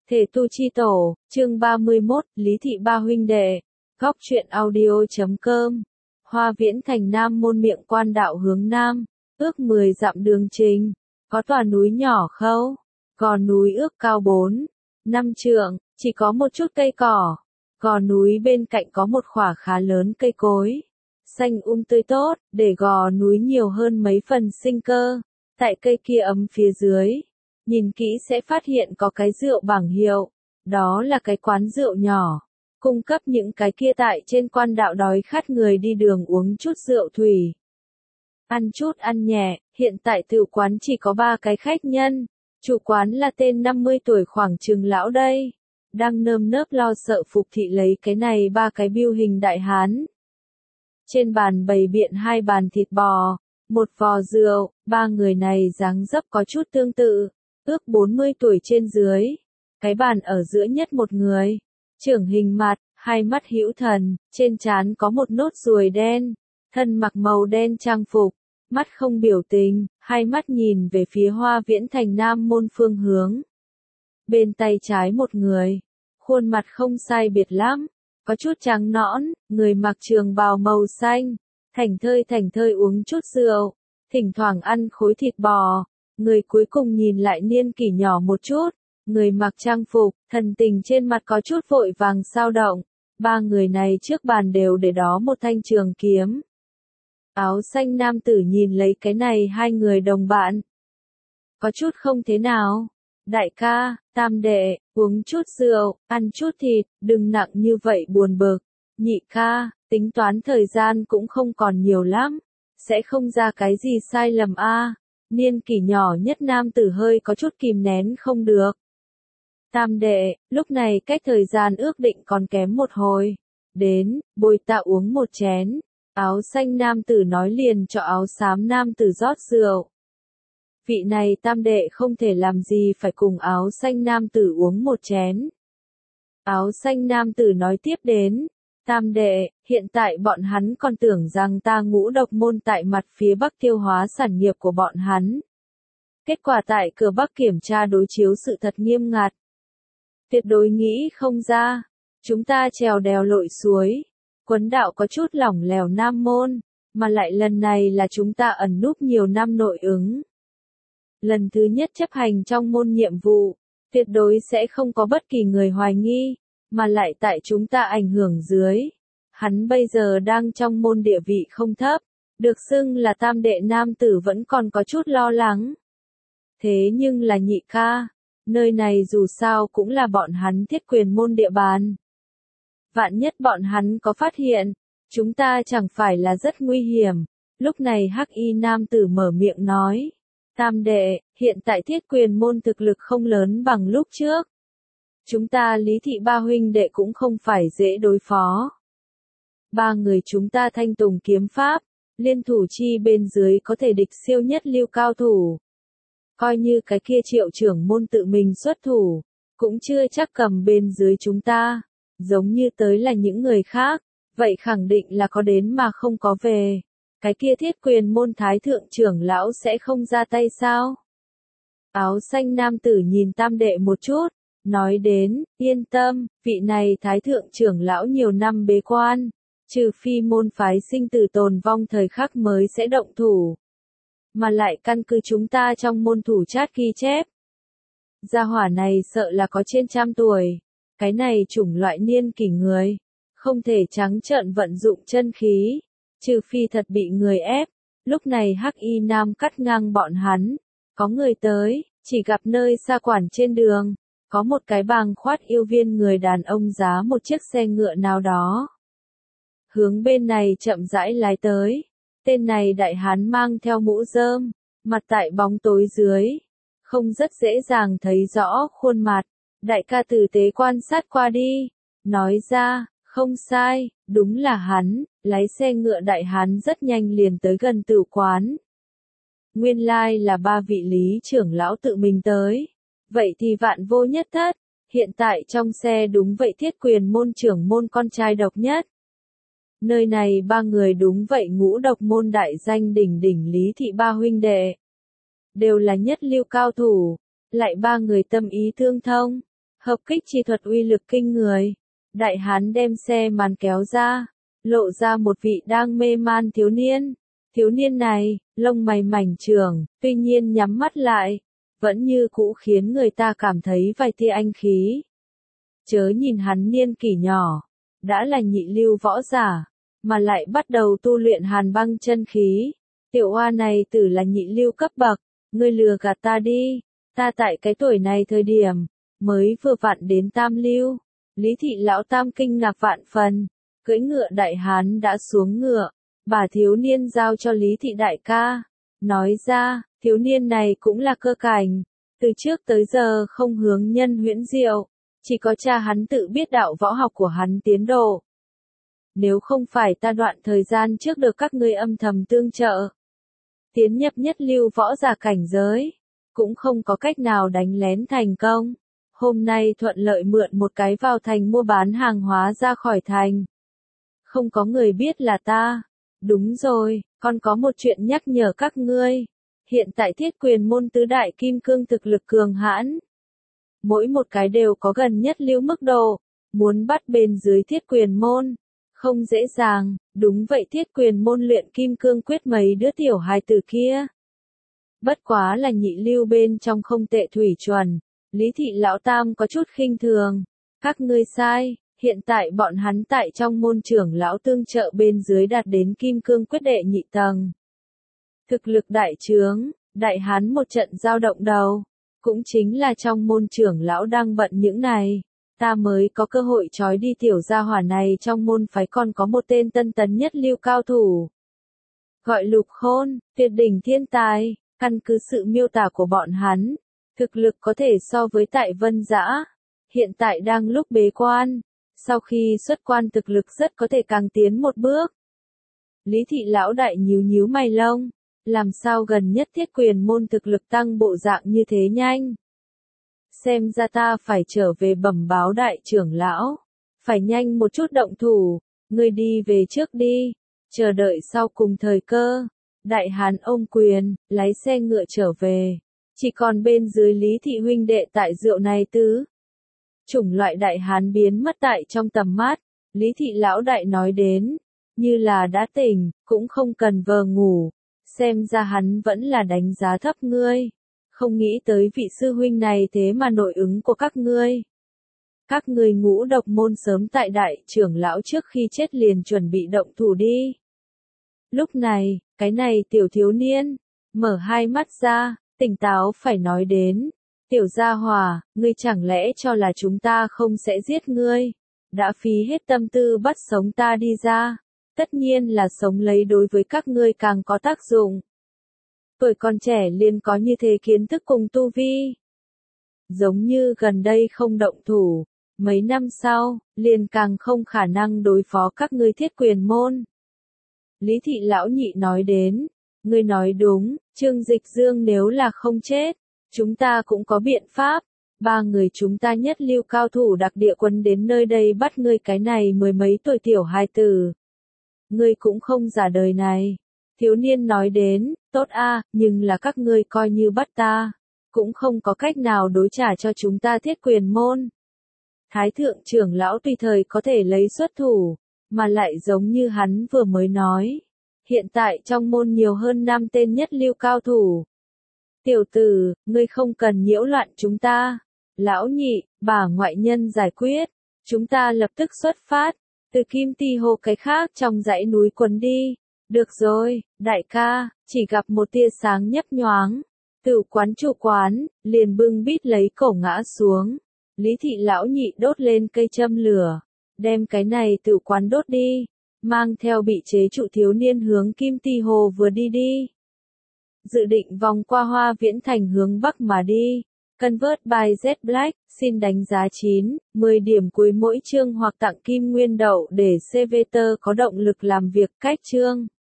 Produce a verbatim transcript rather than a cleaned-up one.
Thể tu chi tổ, chương ba mươi mốt, Lý thị ba huynh đệ, góc truyện audio.com, Hoa Viễn thành Nam môn miệng quan đạo hướng Nam, ước mười dặm đường trình, có tòa núi nhỏ khâu, gò núi ước cao bốn, năm trượng, chỉ có một chút cây cỏ, gò núi bên cạnh có một khỏa khá lớn cây cối, xanh um tươi tốt, để gò núi nhiều hơn mấy phần sinh cơ, tại cây kia ấm phía dưới. Nhìn kỹ sẽ phát hiện có cái rượu bảng hiệu, đó là cái quán rượu nhỏ, cung cấp những cái kia tại trên quan đạo đói khát người đi đường uống chút rượu thủy. Ăn chút ăn nhẹ, hiện tại tự quán chỉ có ba cái khách nhân, chủ quán là tên năm mươi tuổi khoảng chừng lão đây, đang nơm nớp lo sợ phục thị lấy cái này ba cái biêu hình đại hán. Trên bàn bày biện hai bàn thịt bò, một vò rượu, ba người này dáng dấp có chút tương tự. Ước bốn mươi tuổi trên dưới, cái bàn ở giữa nhất một người, trưởng hình mặt, hai mắt hữu thần, trên trán có một nốt ruồi đen, thân mặc màu đen trang phục, mắt không biểu tình, hai mắt nhìn về phía Hoa Viễn thành Nam môn phương hướng. Bên tay trái một người, khuôn mặt không sai biệt lắm, có chút trắng nõn, người mặc trường bào màu xanh, thảnh thơi thảnh thơi uống chút rượu, thỉnh thoảng ăn khối thịt bò. Người cuối cùng nhìn lại niên kỷ nhỏ một chút, người mặc trang phục, thần tình trên mặt có chút vội vàng xao động. Ba người này trước bàn đều để đó một thanh trường kiếm. Áo xanh nam tử nhìn lấy cái này hai người đồng bạn. Có chút không thế nào. Đại ca, tam đệ, uống chút rượu, ăn chút thịt, đừng nặng như vậy buồn bực. Nhị ca, tính toán thời gian cũng không còn nhiều lắm. Sẽ không ra cái gì sai lầm a. À. Niên kỷ nhỏ nhất nam tử hơi có chút kìm nén không được. Tam đệ, lúc này cách thời gian ước định còn kém một hồi. Đến, bồi ta uống một chén. Áo xanh nam tử nói liền cho áo xám nam tử rót rượu. Vị này tam đệ không thể làm gì phải cùng áo xanh nam tử uống một chén. Áo xanh nam tử nói tiếp đến. Tam đệ, hiện tại bọn hắn còn tưởng rằng ta ngũ độc môn tại mặt phía Bắc tiêu hóa sản nghiệp của bọn hắn. Kết quả tại cửa Bắc kiểm tra đối chiếu sự thật nghiêm ngặt. Tuyệt đối nghĩ không ra. Chúng ta trèo đèo lội suối. Quấn đạo có chút lỏng lẻo Nam môn. Mà lại lần này là chúng ta ẩn núp nhiều năm nội ứng. Lần thứ nhất chấp hành trong môn nhiệm vụ. Tuyệt đối sẽ không có bất kỳ người hoài nghi. Mà lại tại chúng ta ảnh hưởng dưới. Hắn bây giờ đang trong môn địa vị không thấp, được xưng là tam đệ nam tử vẫn còn có chút lo lắng. Thế nhưng là nhị ca, nơi này dù sao cũng là bọn hắn thiết quyền môn địa bàn. Vạn nhất bọn hắn có phát hiện, chúng ta chẳng phải là rất nguy hiểm. Lúc này hắc y nam tử mở miệng nói, tam đệ, hiện tại thiết quyền môn thực lực không lớn bằng lúc trước. Chúng ta Lý thị ba huynh đệ cũng không phải dễ đối phó. Ba người chúng ta thanh tùng kiếm pháp, liên thủ chi bên dưới có thể địch siêu nhất lưu cao thủ. Coi như cái kia triệu trưởng môn tự mình xuất thủ, cũng chưa chắc cầm bên dưới chúng ta. Giống như tới là những người khác, vậy khẳng định là có đến mà không có về. Cái kia thiết quyền môn thái thượng trưởng lão sẽ không ra tay sao? Áo xanh nam tử nhìn tam đệ một chút. Nói đến, yên tâm, vị này thái thượng trưởng lão nhiều năm bế quan, trừ phi môn phái sinh tử tồn vong thời khắc mới sẽ động thủ. Mà lại căn cứ chúng ta trong môn thủ chát ghi chép. Gia hỏa này sợ là có trên trăm tuổi, cái này chủng loại niên kỷ người, không thể trắng trợn vận dụng chân khí, trừ phi thật bị người ép. Lúc này hắc y nam cắt ngang bọn hắn, có người tới, chỉ gặp nơi xa quản trên đường. Có một cái bàng khoát yêu viên người đàn ông giá một chiếc xe ngựa nào đó. Hướng bên này chậm rãi lái tới. Tên này đại hán mang theo mũ rơm, mặt tại bóng tối dưới. Không rất dễ dàng thấy rõ khuôn mặt. Đại ca tử tế quan sát qua đi. Nói ra, không sai, đúng là hắn. Lái xe ngựa đại hán rất nhanh liền tới gần tử quán. Nguyên lai là ba vị lý trưởng lão tự mình tới. Vậy thì vạn vô nhất thất, hiện tại trong xe đúng vậy thiết quyền môn trưởng môn con trai độc nhất. Nơi này ba người đúng vậy ngũ độc môn đại danh đỉnh đỉnh Lý thị ba huynh đệ. Đều là nhất lưu cao thủ, lại ba người tâm ý tương thông, Hợp kích chi thuật uy lực kinh người. Đại hán đem xe màn kéo ra, lộ ra một vị đang mê man thiếu niên. Thiếu niên này, lông mày mảnh trưởng, tuy nhiên nhắm mắt lại, vẫn như cũ khiến người ta cảm thấy vài tia anh khí. Chớ nhìn hắn niên kỷ nhỏ, đã là nhị lưu võ giả, mà lại bắt đầu tu luyện hàn băng chân khí. Tiểu oa này tử là nhị lưu cấp bậc, ngươi lừa gạt ta đi, ta tại cái tuổi này thời điểm, mới vừa vặn đến tam lưu. Lý thị lão tam kinh ngạc vạn phần, cưỡi ngựa đại hán đã xuống ngựa, bà thiếu niên giao cho Lý thị đại ca, nói ra, thiếu niên này cũng là cơ cảnh, từ trước tới giờ không hướng nhân huyễn diệu, chỉ có cha hắn tự biết đạo võ học của hắn tiến độ. Nếu không phải ta đoạn thời gian trước được các ngươi âm thầm tương trợ, tiến nhập nhất lưu võ giả cảnh giới, cũng không có cách nào đánh lén thành công. Hôm nay thuận lợi mượn một cái vào thành mua bán hàng hóa ra khỏi thành. Không có người biết là ta. Đúng rồi, còn có một chuyện nhắc nhở các ngươi. Hiện tại thiết quyền môn tứ đại kim cương thực lực cường hãn. Mỗi một cái đều có gần nhất lưu mức độ. Muốn bắt bên dưới thiết quyền môn. Không dễ dàng, đúng vậy thiết quyền môn luyện kim cương quyết mấy đứa tiểu hài tử kia. Bất quá là nhị lưu bên trong không tệ thủy chuẩn. Lý thị lão tam có chút khinh thường. Các ngươi sai, hiện tại bọn hắn tại trong môn trưởng lão tương trợ bên dưới đạt đến kim cương quyết đệ nhị tầng. Thực lực đại trướng, đại hán một trận giao động đầu. Cũng chính là trong môn trưởng lão đang bận những này. Ta mới có cơ hội trói đi tiểu gia hỏa này trong môn phái còn có một tên tân tấn nhất lưu cao thủ. Gọi Lục Khôn, tuyệt đỉnh thiên tài, căn cứ sự miêu tả của bọn hắn. Thực lực có thể so với tại Vân Dã, hiện tại đang lúc bế quan, sau khi xuất quan thực lực rất có thể càng tiến một bước. Lý thị lão đại nhíu nhíu mày lông, làm sao gần nhất thiết quyền môn thực lực tăng bộ dạng như thế nhanh. Xem ra ta phải trở về bẩm báo đại trưởng lão, phải nhanh một chút động thủ, ngươi đi về trước đi, chờ đợi sau cùng thời cơ. Đại hán ôm quyền, lái xe ngựa trở về. Chỉ còn bên dưới Lý thị huynh đệ tại rượu này tứ. Chủng loại đại hán biến mất tại trong tầm mắt, Lý thị lão đại nói đến, như là đã tỉnh, cũng không cần vờ ngủ, xem ra hắn vẫn là đánh giá thấp ngươi, không nghĩ tới vị sư huynh này thế mà nội ứng của các ngươi. Các ngươi ngũ độc môn sớm tại đại trưởng lão trước khi chết liền chuẩn bị động thủ đi. Lúc này, cái này tiểu thiếu niên, mở hai mắt ra. Tỉnh táo phải nói đến, tiểu gia hòa, ngươi chẳng lẽ cho là chúng ta không sẽ giết ngươi, đã phí hết tâm tư bắt sống ta đi ra, tất nhiên là sống lấy đối với các ngươi càng có tác dụng. Tuổi còn trẻ liền có như thế kiến thức cùng tu vi. Giống như gần đây không động thủ, mấy năm sau, liền càng không khả năng đối phó các ngươi thiết quyền môn. Lý thị lão nhị nói đến. Ngươi nói đúng, Trương Dịch Dương nếu là không chết, chúng ta cũng có biện pháp. Ba người chúng ta nhất lưu cao thủ đặc địa quân đến nơi đây bắt ngươi cái này mười mấy tuổi tiểu hài tử. Ngươi cũng không giả đời này. Thiếu niên nói đến, tốt a, nhưng là các ngươi coi như bắt ta, cũng không có cách nào đối trả cho chúng ta thiết quyền môn. Thái thượng trưởng lão tùy thời có thể lấy xuất thủ, mà lại giống như hắn vừa mới nói. Hiện tại trong môn nhiều hơn năm tên nhất lưu cao thủ. Tiểu tử, ngươi không cần nhiễu loạn chúng ta. Lão nhị, bà ngoại nhân giải quyết. Chúng ta lập tức xuất phát. Từ Kim Ti Hồ cái khác trong dãy núi quần đi. Được rồi, đại ca, chỉ gặp một tia sáng nhấp nhoáng. Tử quán chủ quán, liền bưng bít lấy cổ ngã xuống. Lý thị lão nhị đốt lên cây châm lửa. Đem cái này tử quán đốt đi. Mang theo bị chế trụ thiếu niên hướng Kim Ti Hồ vừa đi đi. Dự định vòng qua Hoa Viễn Thành hướng Bắc mà đi. Convert by Z Black, xin đánh giá chín, mười điểm cuối mỗi chương hoặc tặng kim nguyên đậu để xê vê tê có động lực làm việc cách chương.